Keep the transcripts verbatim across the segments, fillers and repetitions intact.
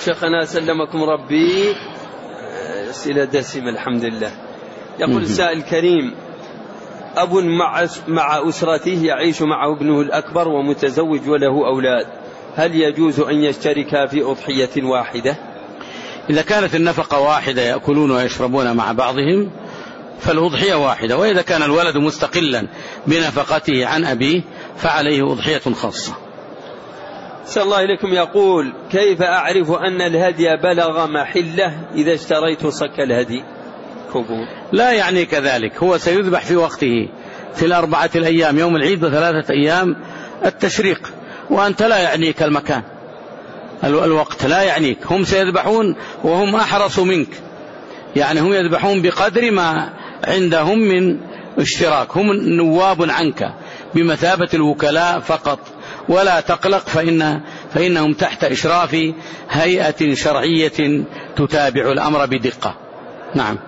شيخنا سلمكم ربي، أسئلة دسمة الحمد لله. يقول السائل الكريم: أب مع مع أسرته يعيش معه ابنه الأكبر ومتزوج وله أولاد، هل يجوز أن يشتركا في أضحية واحدة؟ إذا كانت النفقة واحدة يأكلون ويشربون مع بعضهم فالأضحية واحدة، وإذا كان الولد مستقلا بنفقته عن أبيه فعليه أضحية خاصة. صلى الله إليكم يقول: كيف أعرف أن الهدي بلغ محله إذا اشتريت صك الهدي؟ كبون. لا يعني كذلك، هو سيذبح في وقته في الأربعة الأيام، يوم العيد وثلاثة أيام التشريق، وأنت لا يعنيك المكان، الوقت لا يعنيك. هم سيذبحون وهم أحرص منك، يعني هم يذبحون بقدر ما عندهم من اشتراك، هم نواب عنك بمثابة الوكلاء فقط، ولا تقلق فإن فإنهم تحت إشراف هيئة شرعية تتابع الأمر بدقة. نعم.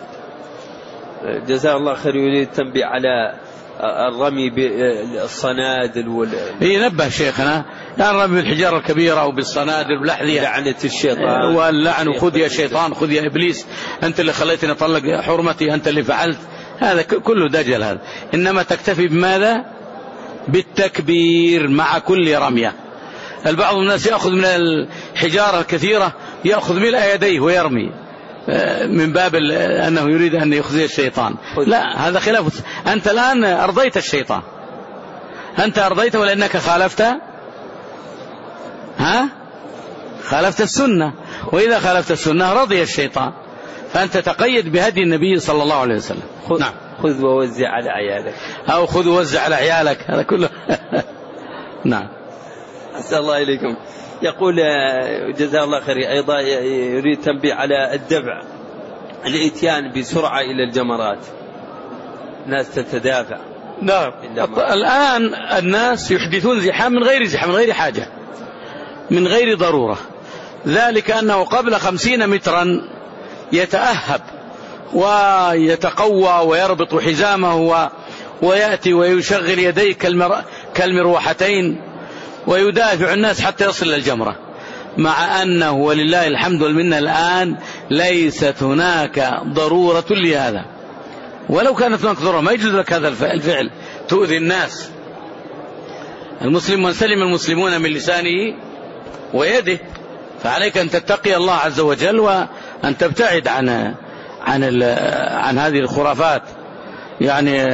جزاه الله خير. يريد التنبيه على الرمي بالصنادل وال... ينبه شيخنا، يعني الرمي بالحجارة الكبيرة أو بالصنادل والأحذية، لعنة الشيطان واللعن، خذ يا شيطان، خذ يا إبليس، أنت اللي خليتني أطلق حرمتي، أنت اللي فعلت، هذا كله دجل هذا. إنما تكتفي بماذا؟ بالتكبير مع كل رمية. البعض من الناس يأخذ من الحجارة الكثيرة يأخذ ملء يديه ويرمي من باب أنه يريد أن يخزي الشيطان. لا، هذا خلاف. أنت الآن أرضيت الشيطان، أنت أرضيته ولأنك خالفت ها خالفت السنة، وإذا خالفت السنة رضي الشيطان، فأنت تقيد بهدي النبي صلى الله عليه وسلم. نعم. خذ ووزع على عيالك، أو خذ ووزع على عيالك، هذا كله. نعم. أسأل الله إليكم. يقول جزاه الله خير، أيضا يريد تنبيه على الدفع، الاتيان بسرعة إلى الجمرات، الناس تتدافع. نعم. الآن الناس يحدثون زحام من غير زحام، من غير حاجة، من غير ضرورة، ذلك أنه قبل خمسين مترا يتأهب ويتقوى ويربط حزامه ويأتي ويشغل يديه كالمروحتين ويدافع الناس حتى يصل للجمرة، مع أنه ولله الحمد والمنة الآن ليست هناك ضرورة لهذا، ولو كانت هناك ضرورة ما يجوز لك هذا الفعل، تؤذي الناس. المسلم من سلم المسلمون من لسانه ويده، فعليك أن تتقي الله عز وجل وأن تبتعد عن عن عن هذه الخرافات. يعني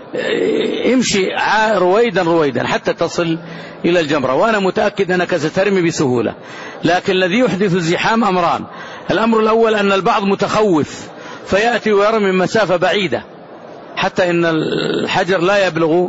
امشي رويدا رويدا حتى تصل إلى الجمرة، وأنا متأكد أنك سترمي بسهولة. لكن الذي يحدث الزحام أمران: الأمر الأول أن البعض متخوف فيأتي ويرمي من مسافة بعيدة حتى إن الحجر لا يبلغ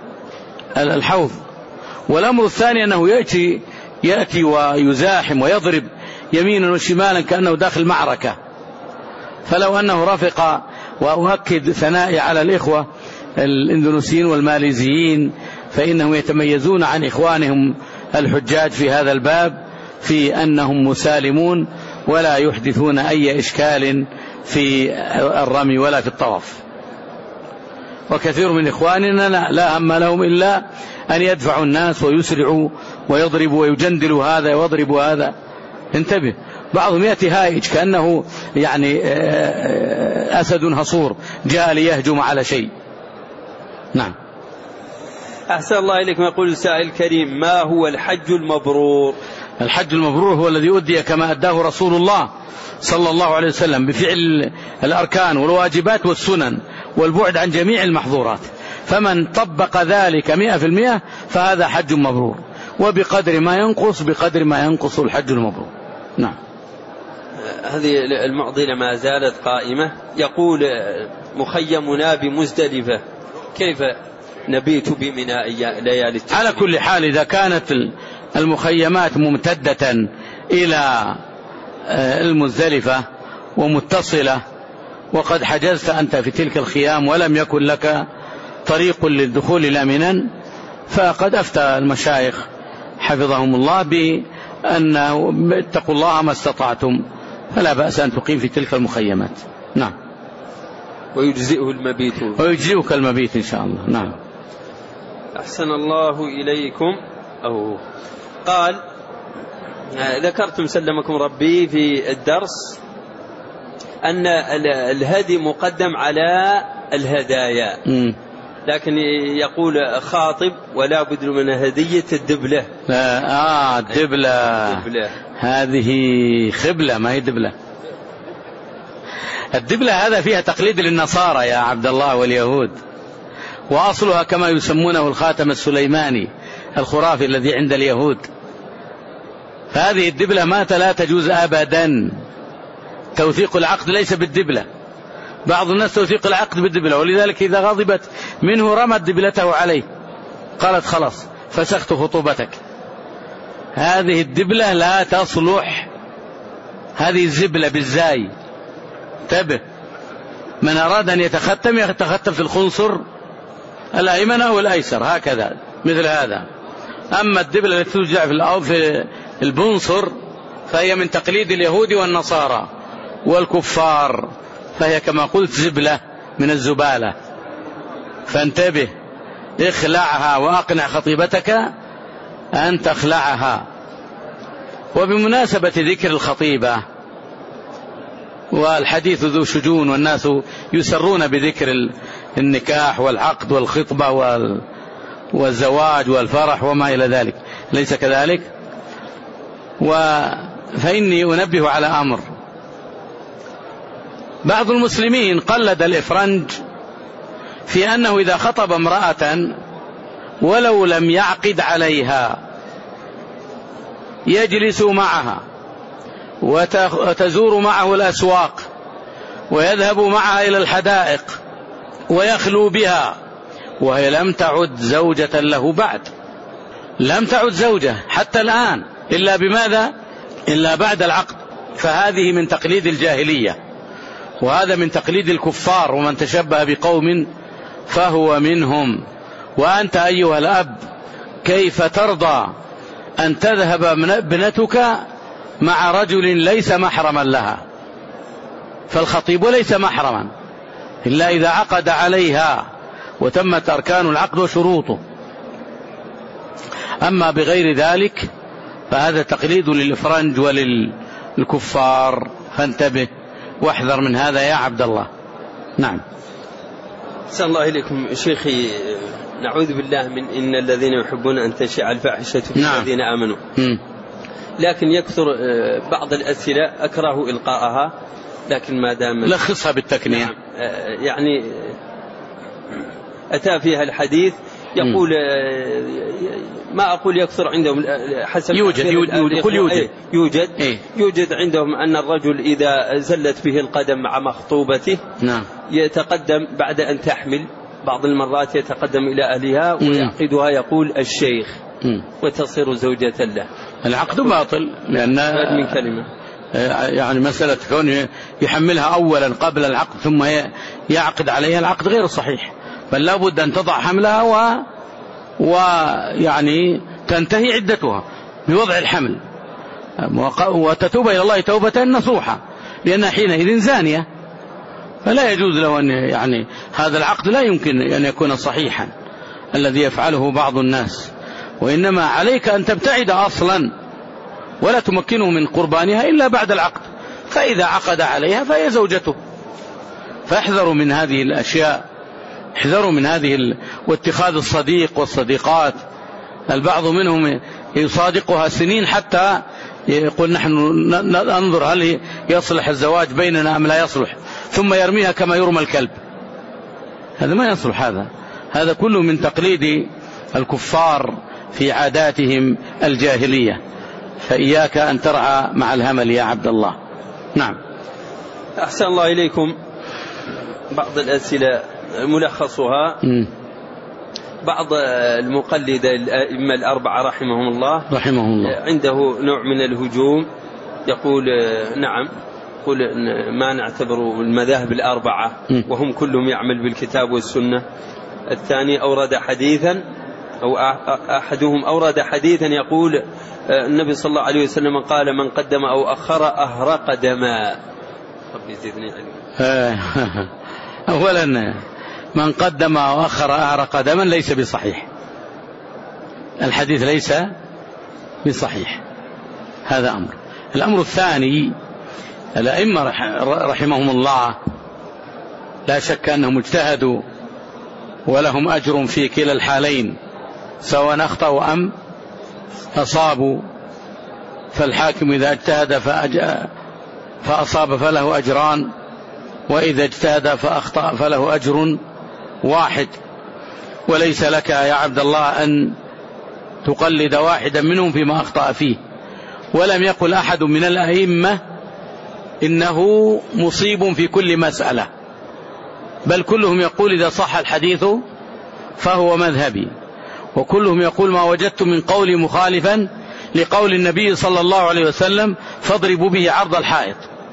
الحوض، والأمر الثاني أنه يأتي يأتي ويزاحم ويضرب يمينا وشمالا كأنه داخل معركة. فلو أنه رفق، وأؤكد ثنائي على الإخوة الإندونيسيين والماليزيين، فإنهم يتميزون عن إخوانهم الحجاج في هذا الباب في أنهم مسالمون ولا يحدثون أي إشكال في الرمي ولا في الطواف. وكثير من إخواننا لا هم لهم إلا أن يدفعوا الناس ويسرعوا ويضربوا ويجندلوا هذا ويضربوا هذا. انتبه، بعضهم يأتي هائج كأنه يعني أسد هصور جاء ليهجم على شيء. نعم. أحسن الله إليكم. يقول السائل الكريم: ما هو الحج المبرور؟ الحج المبرور هو الذي أدي كما أداه رسول الله صلى الله عليه وسلم، بفعل الأركان والواجبات والسنن والبعد عن جميع المحظورات، فمن طبق ذلك مئة في المئة فهذا حج مبرور، وبقدر ما ينقص بقدر ما ينقص الحج المبرور. نعم. هذه المعضلة ما زالت قائمة. يقول: مخيمنا بمزدلفة، كيف نبيت بمنى ليالي التشريق؟ على كل حال إذا كانت المخيمات ممتدة إلى المزدلفة ومتصلة وقد حجزت أنت في تلك الخيام ولم يكن لك طريق للدخول إلى منى، فقد أفتى المشايخ حفظهم الله بأنه اتقوا الله ما استطعتم، فلا بأس أن تقيم في تلك المخيمات. نعم. ويجزئه المبيت ويجزئك المبيت إن شاء الله. نعم. أحسن الله إليكم. أو قال: ذكرتم سلمكم ربي في الدرس أن الهدي مقدم على الهدايا، لكن يقول خاطب ولا بد من هدية الدبلة. آه الدبلة. الدبلة هذه خبلة ما هي دبلة. الدبلة هذا فيها تقليد للنصارى يا عبد الله واليهود، وأصلها كما يسمونه الخاتم السليماني الخرافي الذي عند اليهود. فهذه الدبلة مات لا تجوز أبدا. توثيق العقد ليس بالدبلة. بعض الناس توثيق العقد بالدبلة، ولذلك إذا غضبت منه رمت دبلته عليه، قالت خلاص فسخت خطوبتك. هذه الدبلة لا تصلح، هذه الزبلة بالزاي. انتبه، من أراد أن يتختم يتختم في الخنصر الأيمن أو الأيسر هكذا مثل هذا. أما الدبلة التي توجع في البنصر فهي من تقليد اليهود والنصارى والكفار، فهي كما قلت زبلة من الزبالة. فانتبه، اخلعها وأقنع خطيبتك أن تخلعها. وبمناسبة ذكر الخطيبة، والحديث ذو شجون والناس يسرون بذكر النكاح والعقد والخطبة والزواج والفرح وما إلى ذلك، ليس كذلك؟ فإني أنبه على أمر. بعض المسلمين قلد الإفرنج في أنه إذا خطب امرأة ولو لم يعقد عليها يجلس معها وتزور معه الأسواق ويذهب معها إلى الحدائق ويخلو بها وهي لم تعد زوجة له بعد، لم تعد زوجة حتى الآن، إلا بماذا؟ إلا بعد العقد. فهذه من تقليد الجاهلية، وهذا من تقليد الكفار، ومن تشبه بقوم فهو منهم. وأنت أيها الأب كيف ترضى أن تذهب ابنتك مع رجل ليس محرما لها؟ فالخطيب ليس محرما إلا إذا عقد عليها وتمت أركان العقد وشروطه، أما بغير ذلك فهذا تقليد للإفرنج وللكفار. فانتبه واحذر من هذا يا عبد الله. نعم. أحسن الله إليكم شيخي. نعوذ بالله من إن الذين يحبون أن تشيع الفاحشة في نعم. الذين آمنوا. م. لكن يكثر بعض الأسئلة أكره إلقاءها، لكن ما دام لخصها بالتكنية. نعم. يعني أتى فيها الحديث يقول ما أقول يكثر عندهم حسب يوجد يوجد يوجد, يوجد. يوجد, إيه؟ يوجد عندهم أن الرجل إذا زلت به القدم مع مخطوبته نعم. يتقدم بعد أن تحمل، بعض المرات يتقدم إلى أهلها ويعقدها يقول الشيخ م. وتصير زوجة له. العقد باطل، لأن من كلمة يعني مسألة كونه يحملها أولا قبل العقد ثم يعقد عليها، العقد غير صحيح، بل لا بد أن تضع حملها و ويعني تنتهي عدتها بوضع الحمل وتتوب إلى الله توبة نصوحة، لأنها حينئذ زانية، فلا يجوز له أن يعني هذا العقد لا يمكن أن يكون صحيحا الذي يفعله بعض الناس، وإنما عليك أن تبتعد أصلا ولا تمكنه من قربانها إلا بعد العقد، فإذا عقد عليها فهي زوجته. فاحذروا من هذه الأشياء، احذروا من هذه ال... واتخاذ الصديق والصديقات. البعض منهم يصادقها سنين حتى يقول نحن ننظر هل يصلح الزواج بيننا أم لا يصلح، ثم يرميها كما يرمى الكلب. هذا ما يصلح، هذا هذا كله من تقليد الكفار في عاداتهم الجاهلية. فإياك أن ترعى مع الهمل يا عبد الله. نعم. أحسن الله إليكم. بعض الأسئلة ملخصها م. بعض المقلدة الأئمة الأربعة رحمهم الله رحمهم الله عنده نوع من الهجوم، يقول نعم يقول ما نعتبر المذاهب الأربعة م. وهم كلهم يعمل بالكتاب والسنة. الثاني أورد حديثا أو أحدهم أورد حديثا يقول النبي صلى الله عليه وسلم قال من قدم أو أخر أهرق دما. ربي زدني علما. أولا من قدم أو أخر أهرق دما ليس بصحيح، الحديث ليس بصحيح، هذا أمر. الأمر الثاني، الأئمة رحمهم الله لا شك أنهم اجتهدوا ولهم أجر في كلا الحالين، سواء أخطأوا أم أصابوا. فالحاكم إذا اجتهد فأصاب فله أجران، وإذا اجتهد فأخطأ فله أجر واحد. وليس لك يا عبد الله أن تقلد واحدا منهم فيما أخطأ فيه. ولم يقل أحد من الأئمة إنه مصيب في كل مسألة، بل كلهم يقول إذا صح الحديث فهو مذهبي، وكلهم يقول ما وجدت من قولي مخالفا لقول النبي صلى الله عليه وسلم فاضربوا به عرض الحائط،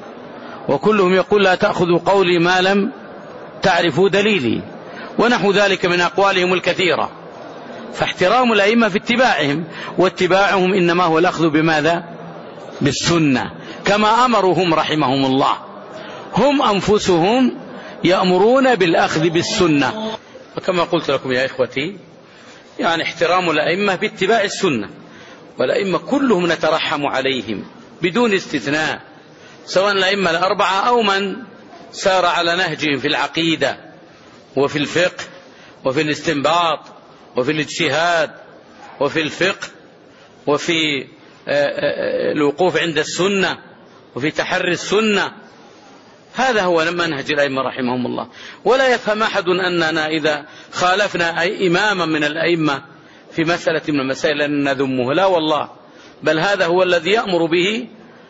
وكلهم يقول لا تأخذوا قولي ما لم تعرفوا دليلي، ونحو ذلك من أقوالهم الكثيرة. فاحترام الأئمة في اتباعهم، واتباعهم إنما هو الأخذ بماذا؟ بالسنة، كما أمرهم رحمهم الله. هم أنفسهم يأمرون بالأخذ بالسنة. وكما قلت لكم يا إخوتي، يعني احترام الأئمة باتباع السنة، والأئمة كلهم نترحم عليهم بدون استثناء، سواء الأئمة الأربعة أو من سار على نهجهم في العقيدة وفي الفقه وفي الاستنباط وفي الاجتهاد وفي الفقه وفي الوقوف عند السنة وفي تحري السنة. هذا هو منهج الأئمة رحمهم الله. ولا يفهم أحد أننا إذا خالفنا أي إماما من الأئمة في مسألة من المسائل أن نذمه، لا والله، بل هذا هو الذي يأمر به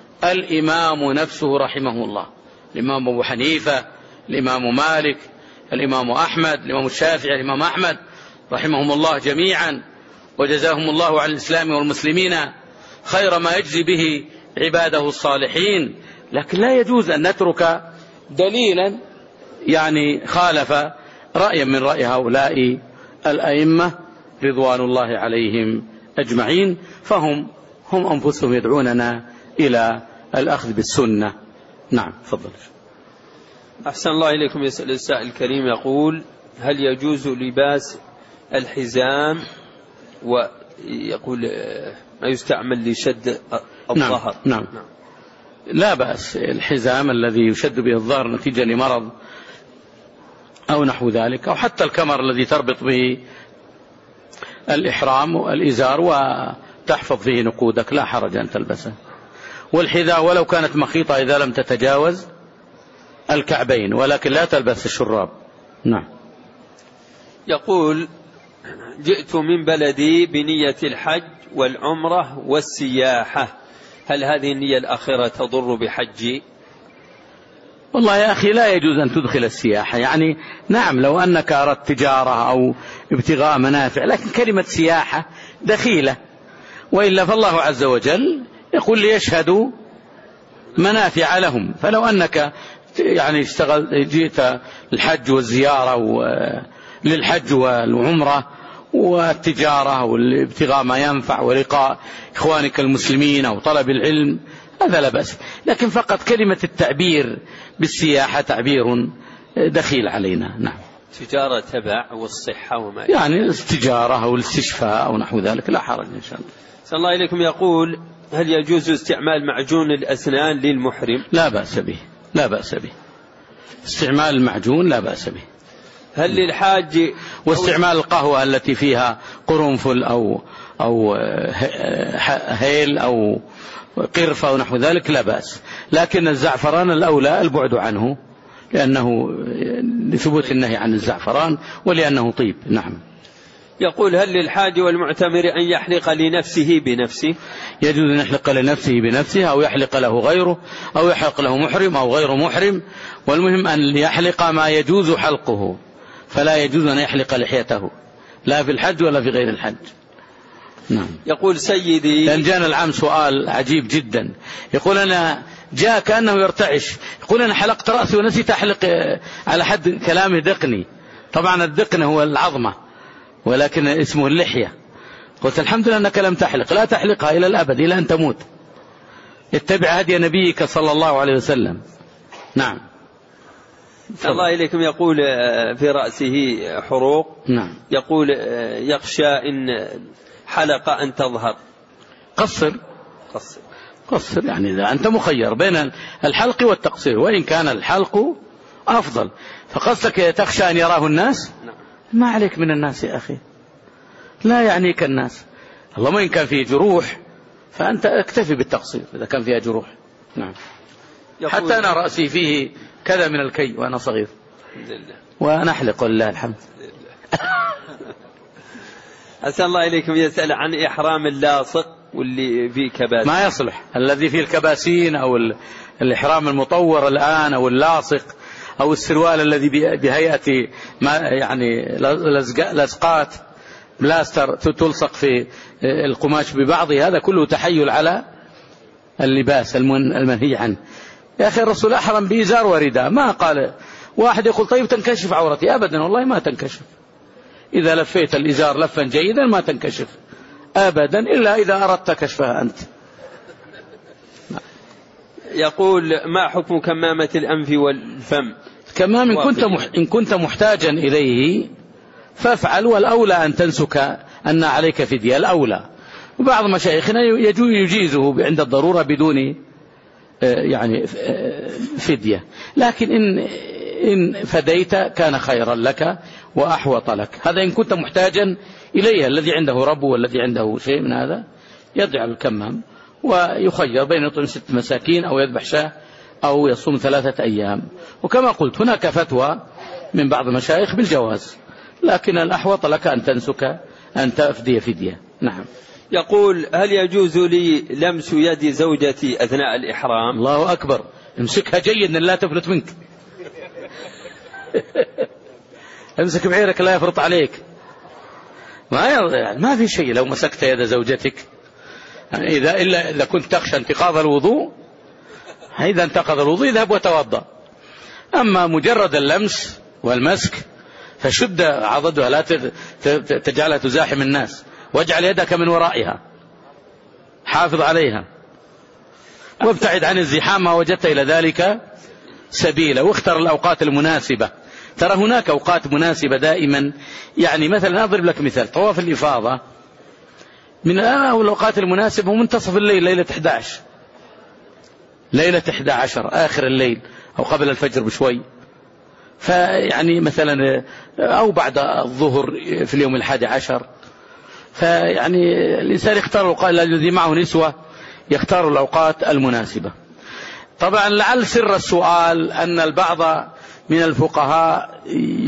الإمام نفسه رحمه الله. الإمام أبو حنيفة، الإمام مالك، الإمام أحمد، الإمام الشافعي، الإمام أحمد رحمهم الله جميعا، وجزاهم الله عن الإسلام والمسلمين خير ما يجزي به عباده الصالحين. لكن لا يجوز أن نترك دليلا يعني خالف رأيا من رأي هؤلاء الأئمة رضوان الله عليهم أجمعين. فهم هم أنفسهم يدعوننا إلى الأخذ بالسنة. نعم، تفضل. أحسن الله إليكم. يسأل السائل الكريم يقول: هل يجوز لباس الحزام ويقول ما يستعمل لشد الظهر؟ نعم. نعم. نعم. لا بأس. الحزام الذي يشد به الظهر نتيجة لمرض أو نحو ذلك، أو حتى الكمر الذي تربط به الإحرام والإزار وتحفظ فيه نقودك، لا حرج أن تلبسه. والحذاء ولو كانت مخيطة إذا لم تتجاوز الكعبين، ولكن لا تلبس الشراب. نعم. يقول: جئت من بلدي بنية الحج والعمرة والسياحة، هل هذه النية الأخيرة تضر بحجي؟ والله يا أخي لا يجوز أن تدخل السياحة. يعني نعم لو أنك أردت تجارة أو ابتغاء منافع، لكن كلمة سياحة دخيلة. وإلا فالله عز وجل يقول ليشهدوا منافع لهم. فلو أنك يعني اشتغل جئت الحج والزيارة للحج والعمرة والتجارة والابتغاء ما ينفع ولقاء إخوانك المسلمين أو طلب العلم، هذا لا بأس. لكن فقط كلمة التعبير بالسياحة تعبير دخيل علينا. نعم. تجارة تبع والصحة وما يعني التجارة أو الاستشفاء أو نحو ذلك لا حرج إن شاء الله. صلى الله عليكم. يقول: هل يجوز استعمال معجون الأسنان للمحرم؟ لا بأس به، لا بأس به. استعمال المعجون لا بأس به. هل للحاج واستعمال القهوة التي فيها قرنفل أو أو هيل أو قرفة ونحو ذلك لا بأس. لكن الزعفران الأولى البعد عنه، لأنه لثبوت النهي عن الزعفران ولأنه طيب. نعم. يقول: هل للحاج والمعتمر أن يحلق لنفسه بنفسه؟ يجوز أن يحلق لنفسه بنفسه، أو يحلق له غيره، أو يحلق له محرم أو غير محرم. والمهم أن يحلق ما يجوز حلقه، فلا يجوز أن يحلق لحيته لا في الحج ولا في غير الحج. نعم. يقول: سيدي، لأن جاءنا العام سؤال عجيب جدا، يقول أنا جاء كأنه يرتعش، يقول أنا حلقت رأسي ونسيت أحلق على حد كلامه دقني. طبعا الدقن هو العظمة، ولكن اسمه اللحية. قلت الحمد لله أنك لم تحلق، لا تحلقها إلى الأبد إلى أن تموت، اتبع هدي نبيك صلى الله عليه وسلم. نعم. الله إليكم. يقول: في رأسه حروق. نعم. يقول: يخشى إن حلق أن تظهر. قصر قصر قصر، يعني إذا أنت مخير بين الحلق والتقصير، وإن كان الحلق أفضل. فقصدك تخشى أن يراه الناس؟ ما عليك من الناس يا أخي، لا يعنيك الناس. اللهم إن كان فيه جروح فأنت اكتفي بالتقصير إذا كان فيها جروح. نعم. حتى أنا رأسي فيه كذا من الكي وأنا صغير وأنا أحلق ولله الحمد. أسأل الله إليكم. يسأل عن إحرام اللاصق واللي فيه كباسين. ما يصلح الذي فيه الكباسين أو الإحرام المطور الآن أو اللاصق أو السروال الذي بهيئة ما يعني لزقات بلاستر تلصق في القماش ببعضه، هذا كله تحيل على اللباس المنهي عنه. يا أخي الرسول أحرم بإزار ورداء، ما قال واحد يقول طيب تنكشف عورتي، أبدا والله ما تنكشف. إذا لفيت الإزار لفا جيدا ما تنكشف أبدا إلا إذا أردت كشفها أنت. يقول ما حكم كمامة الأنف والفم؟ كمام إن كنت, مح... إن كنت محتاجا إليه فافعل، والأولى أن تنسك أن عليك فدية الأولى. وبعض مشايخنا يجيزه عند الضرورة بدون يعني فدية، لكن إن, إن فديت كان خيرا لك وأحوط لك. هذا إن كنت محتاجا إليها. الذي عنده رب والذي عنده شيء من هذا يضع الكمام ويخير بين يطعم ست مساكين أو يذبح شاة أو يصوم ثلاثة أيام. وكما قلت هناك فتوى من بعض المشايخ بالجواز، لكن الأحوط لك أن تنسك أن تفدي فدية. نعم. يقول هل يجوز لي لمس يد زوجتي أثناء الإحرام؟ الله أكبر، امسكها جيدا لا تفلت منك. امسك بعيرك لا يفرط عليك. ما يعني ما في شيء لو مسكت يد زوجتك، يعني إذا إلا إذا كنت تخشى انتقاض الوضوء، إذا انتقض الوضوء اذهب وتوضأ. أما مجرد اللمس والمسك فشد عضدها، لا تجعلها تزاحم الناس، واجعل يدك من ورائها، حافظ عليها وابتعد عن الزحام ما وجدت إلى ذلك سبيلا، واختر الأوقات المناسبة. ترى هناك أوقات مناسبة دائما، يعني مثلا أضرب لك مثال طواف الإفاضة من الأوقات المناسبة منتصف الليل، ليلة أحد عشر ليلة أحد عشر آخر الليل أو قبل الفجر بشوي، فيعني مثلا أو بعد الظهر في اليوم الحادي عشر. فيعني الإنسان يختار الأوقات الذي معه نسوة، يختار الأوقات المناسبة. طبعا لعل سر السؤال أن البعض من الفقهاء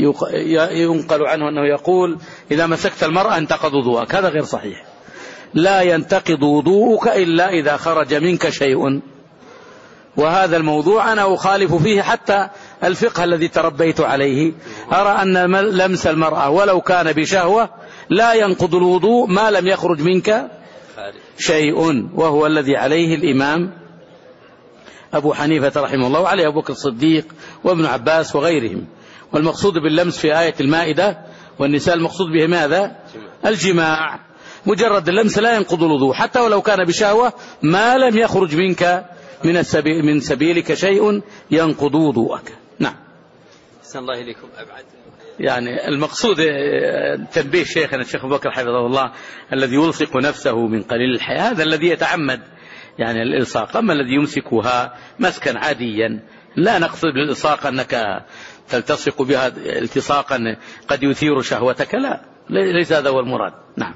ينقل عنه أنه يقول إذا مسكت المرأة انتقض وضوءك. هذا غير صحيح، لا ينتقض وضوءك إلا إذا خرج منك شيء. وهذا الموضوع أنا أخالف فيه حتى الفقه الذي تربيت عليه. أرى أن لمس المرأة ولو كان بشهوة لا ينقض الوضوء ما لم يخرج منك شيء، وهو الذي عليه الإمام أبو حنيفة رحمه الله وعليه أبو بكر الصديق وابن عباس وغيرهم. والمقصود باللمس في آية المائدة والنساء المقصود به ماذا؟ الجماع. مجرد اللمس لا ينقض الوضوء حتى ولو كان بشهوة ما لم يخرج منك من السبيل من سبيلك شيء ينقض وضوءك. نعم. أحسن الله إليكم. أبعد يعني المقصود تنبيه شيخنا الشيخ أبو بكر حفظه الله الذي يلصق نفسه من قليل الحياة، هذا الذي يتعمد يعني الإلصاق. أما الذي يمسكها مسكا عاديا لا نقصد بالإلصاق أنك تلتصق بها التصاقا قد يثير شهوتك، لا، ليس هذا هو المراد. نعم.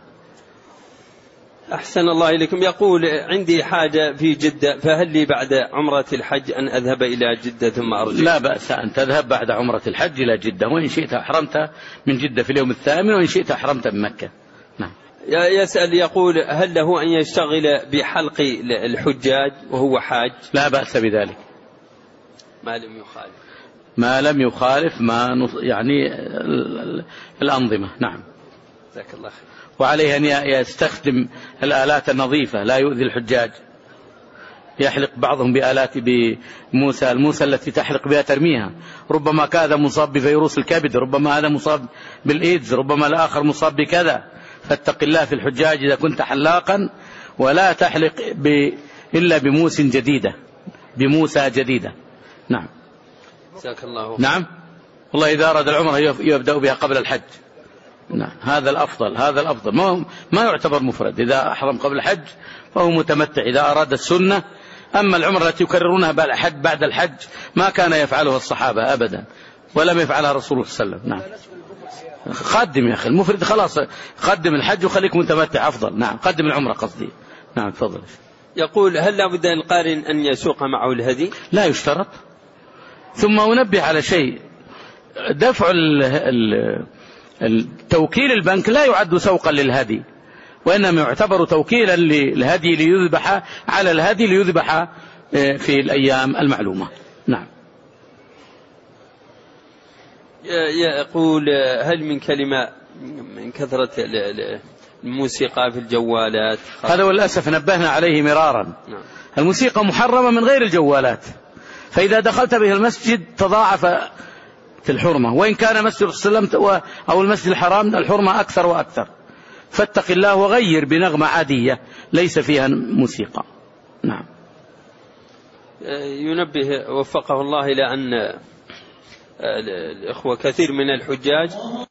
أحسن الله إليكم. يقول عندي حاجة في جدة، فهل لي بعد عمرة الحج أن أذهب إلى جدة ثم أرجع؟ لا بأس أن تذهب بعد عمرة الحج إلى جدة، وإن شئت أحرمت من جدة في اليوم الثامن، وإن شئت أحرمت من مكة. نعم. يسأل يقول هل له أن يشتغل بحلق الحجاج وهو حاج؟ لا بأس بذلك ما لم يخالف ما لم يخالف ما يعني الأنظمة. نعم. جزاك الله خير. وعليه أن يستخدم الآلات النظيفة لا يؤذي الحجاج. يحلق بعضهم بآلات بموسى الموسى التي تحلق بها ترميها، ربما كذا مصاب بفيروس الكبد، ربما هذا مصاب بالإيدز، ربما الآخر مصاب بكذا. فاتق الله في الحجاج إذا كنت حلاقا، ولا تحلق ب... إلا بموس جديدة بموسى جديدة. نعم. جزاك الله. نعم. والله إذا أراد العمرة يبدأ بها قبل الحج، نعم هذا الأفضل، هذا الأفضل، ما ما يعتبر مفرد. إذا أحرم قبل الحج فهو متمتع إذا أراد السنة. أما العمرة التي يكررونها بعد الحج ما كان يفعلها الصحابة أبدا، ولم يفعلها رسول الله صلى الله عليه وسلم. نعم قدم يا أخي المفرد خلاص، قدم الحج وخليك متمتع أفضل. نعم قدم العمرة قصدي. نعم تفضل. يقول هل لابد للقارن أن يسوق معه الهدي؟ لا يشترط. ثم أنبه على شيء، دفع التوكيل البنك لا يعد سوقا للهدي، وإنما يعتبر توكيلا للهدي ليذبح على الهدي ليذبح في الأيام المعلومة. نعم. يقول هل من كلمة من كثرة الموسيقى في الجوالات؟ هذا والأسف نبهنا عليه مرارا. نعم. الموسيقى محرمة من غير الجوالات، فإذا دخلت به المسجد تضاعف في الحرمة، وإن كان مسجد السلام أو المسجد الحرام الحرمة أكثر وأكثر. فاتق الله وغير بنغمة عادية ليس فيها موسيقى. نعم. ينبه وفقه الله إلى أن الإخوة كثير من الحجاج